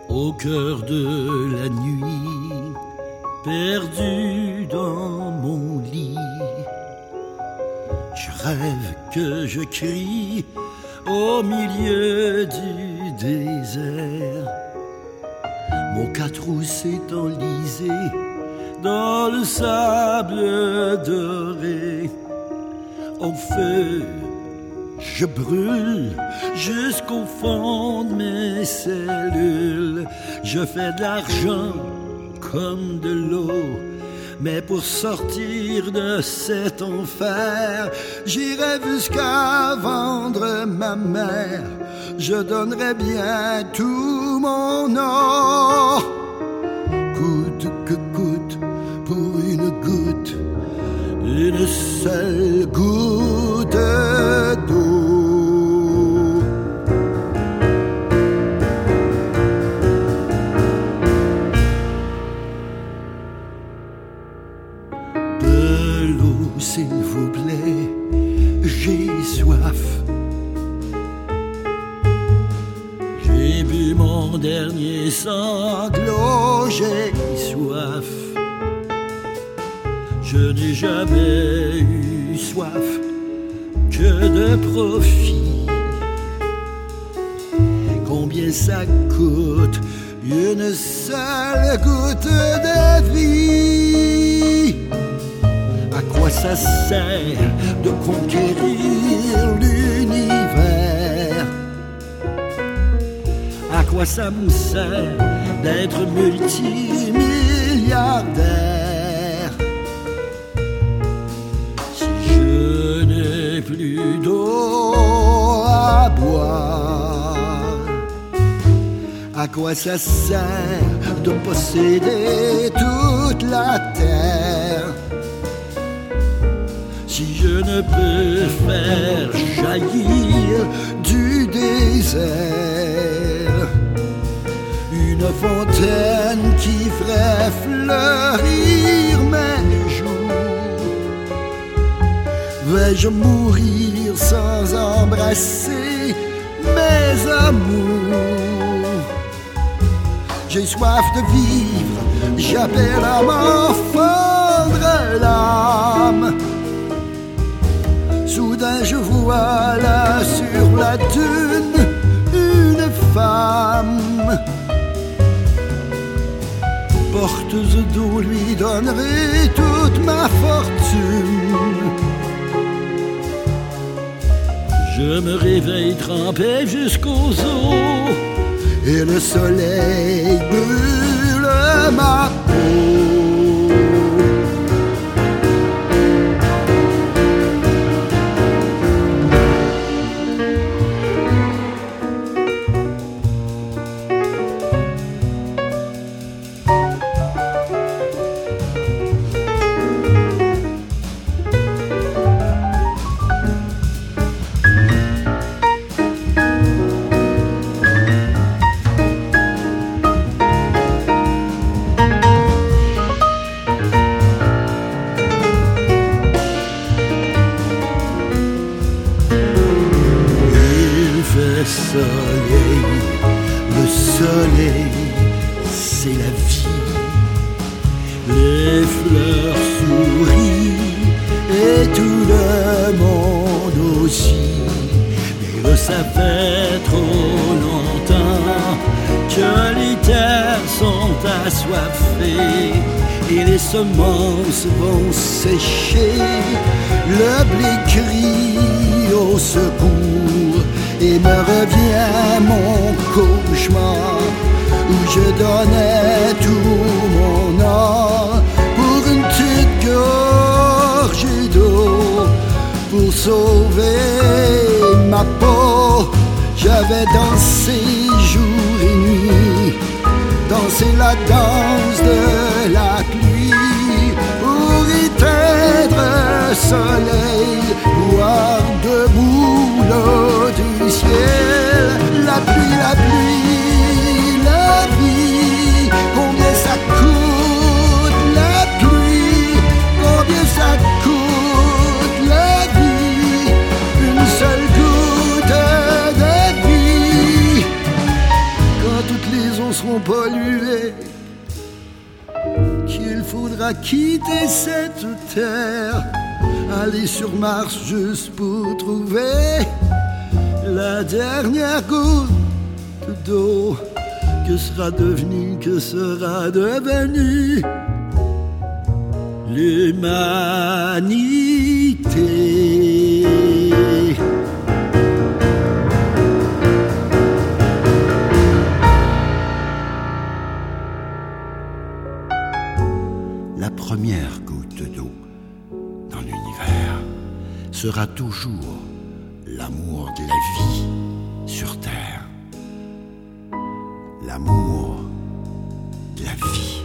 Au cœur de la nuit, perdu dans mon lit, je rêve que je crie au milieu du désert. Mon quatre roues s'est enlisé dans le sable doré. Au feu, je brûle jusqu'au fond de mes cellules. Je fais de l'argent comme de l'eau, mais pour sortir de cet enfer, j'irai jusqu'à vendre ma mère. Je donnerai bien tout mon or, coûte que coûte, pour une goutte, une seule goutte d'eau. De l'eau, s'il vous plaît, j'ai soif. J'ai bu mon dernier sanglot, j'ai soif. Je n'ai jamais eu soif que de profit. Combien ça coûte une seule goutte de vie? À quoi ça sert de conquérir l'univers? À quoi ça me sert d'être multimilliardaire si je n'ai plus d'eau à boire? À quoi ça sert de posséder toute la terre si je ne peux faire jaillir du désert une fontaine qui ferait fleurir mes jours? Vais-je mourir sans embrasser mes amours? J'ai soif de vivre, j'appelle à m'en fendre l'âme. Soudain je vois là sur la dune une femme. Porteuse d'eau, lui donnerai toute ma fortune. Je me réveille trempé jusqu'aux os et le soleil brûle ma peau. Le soleil, c'est la vie. Les fleurs sourient et tout le monde aussi. Mais ça fait trop longtemps que les terres sont assoiffées et les semences vont sécher. Le blé crie au secours et me revient mon cauchemar où je donnais tout mon or pour une petite gorgée d'eau. Pour sauver ma peau, j'avais dansé jour et nuit, dansé la danse de la pluie pour éteindre le soleil, voir debout l'eau du ciel. La pluie, la pluie, la vie, combien ça coûte la pluie, combien ça coûte la vie, une seule goutte de vie. Quand toutes les eaux seront seront pollués, qu'il faudra quitter cette terre, aller sur Mars juste pour trouver la dernière goutte d'eau. Que sera devenu l'humanité? La première goutte d'eau dans l'univers sera toujours l'amour de la vie sur Terre. L'amour de la vie.